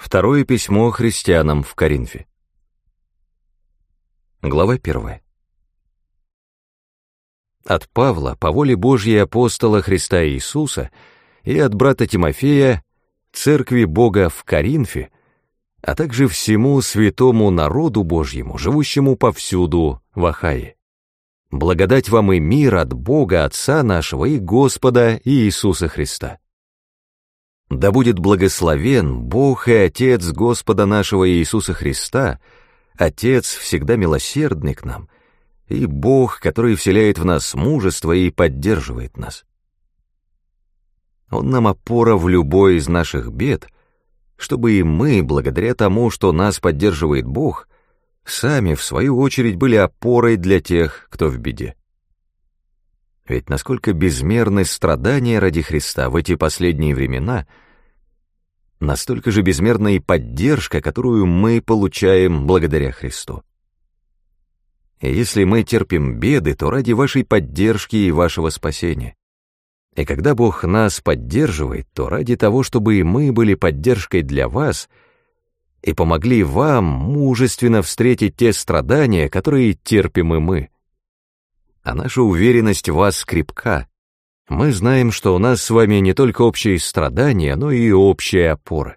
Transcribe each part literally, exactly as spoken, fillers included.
Второе письмо христианам в Коринфе. Глава первая. От Павла, по воле Божьей апостола Христа Иисуса, и от брата Тимофея, церкви Бога в Коринфе, а также всему святому народу Божьему, живущему повсюду в Ахае. Благодать вам и мир от Бога Отца нашего и Господа Иисуса Христа. Да будет благословен Бог и Отец Господа нашего Иисуса Христа, Отец всегда милосердный к нам, и Бог, который вселяет в нас мужество и поддерживает нас. Он нам опора в любой из наших бед, чтобы и мы, благодаря тому, что нас поддерживает Бог, сами, в свою очередь, были опорой для тех, кто в беде. Ведь насколько безмерны страдания ради Христа в эти последние времена, настолько же безмерна и поддержка, которую мы получаем благодаря Христу. И если мы терпим беды, то ради вашей поддержки и вашего спасения. И когда Бог нас поддерживает, то ради того, чтобы и мы были поддержкой для вас и помогли вам мужественно встретить те страдания, которые терпим и мы. А наша уверенность в вас крепка. Мы знаем, что у нас с вами не только общие страдания, но и общая опора.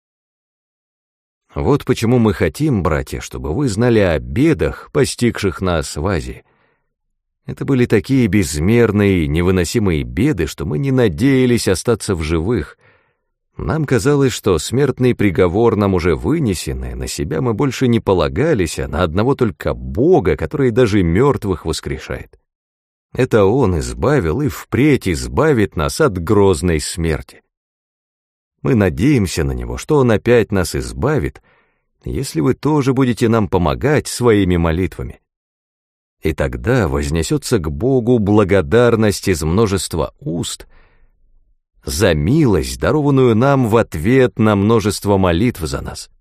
Вот почему мы хотим, братья, чтобы вы знали о бедах, постигших нас в Азии. Это были такие безмерные, невыносимые беды, что мы не надеялись остаться в живых. Нам казалось, что смертный приговор нам уже вынесен, и на себя мы больше не полагались, а на одного только Бога, который даже мертвых воскрешает. Это Он избавил и впредь избавит нас от грозной смерти. Мы надеемся на Него, что Он опять нас избавит, если вы тоже будете нам помогать своими молитвами. И тогда вознесется к Богу благодарность из множества уст за милость, дарованную нам в ответ на множество молитв за нас.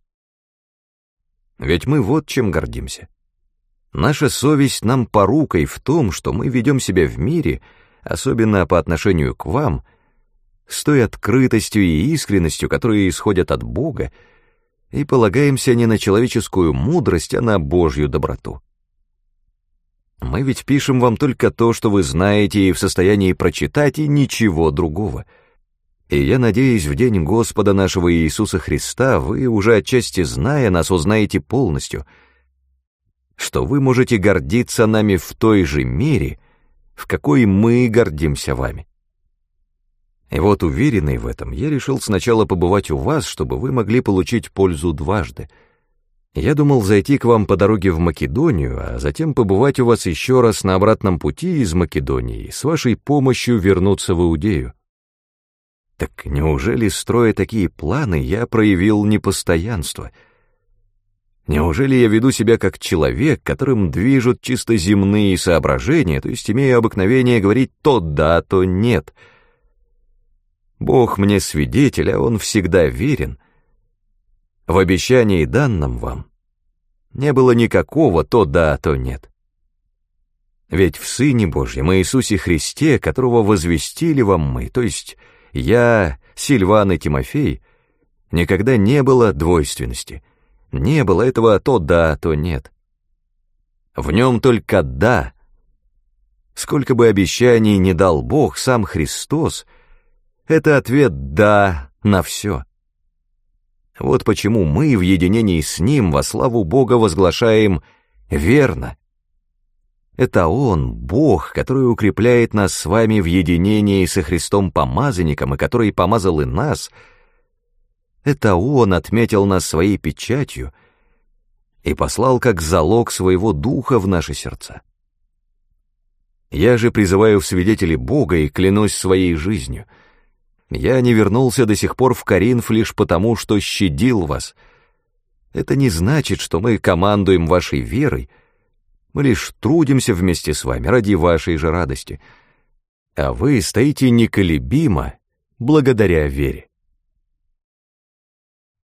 Ведь мы вот чем гордимся. Наша совесть нам порукой в том, что мы ведем себя в мире, особенно по отношению к вам, с той открытостью и искренностью, которые исходят от Бога, и полагаемся не на человеческую мудрость, а на Божью доброту. Мы ведь пишем вам только то, что вы знаете и в состоянии прочитать, и ничего другого. И я надеюсь, в день Господа нашего Иисуса Христа вы, уже отчасти зная нас, узнаете полностью, что вы можете гордиться нами в той же мере, в какой мы гордимся вами. И вот, уверенный в этом, я решил сначала побывать у вас, чтобы вы могли получить пользу дважды. Я думал зайти к вам по дороге в Македонию, а затем побывать у вас еще раз на обратном пути из Македонии и с вашей помощью вернуться в Иудею. Так неужели, строя такие планы, я проявил непостоянство? Неужели я веду себя как человек, которым движут чисто земные соображения, то есть имею обыкновение говорить то да, то нет? Бог мне свидетель, а Он всегда верен. В обещании данном вам не было никакого то да, то нет. Ведь в Сыне Божьем, Иисусе Христе, которого возвестили вам мы, то есть я, Сильван и Тимофей, никогда не было двойственности, не было этого то да, то нет. В нем только да. Сколько бы обещаний не дал Бог, сам Христос, это ответ «да» на все. Вот почему мы в единении с Ним во славу Бога возглашаем «верно». Это Он, Бог, который укрепляет нас с вами в единении со Христом-помазанником, и который помазал и нас. Это Он отметил нас своей печатью и послал как залог своего Духа в наши сердца. Я же призываю в свидетели Бога и клянусь своей жизнью. Я не вернулся до сих пор в Коринф лишь потому, что щадил вас. Это не значит, что мы командуем вашей верой, мы лишь трудимся вместе с вами ради вашей же радости, а вы стоите неколебимо благодаря вере.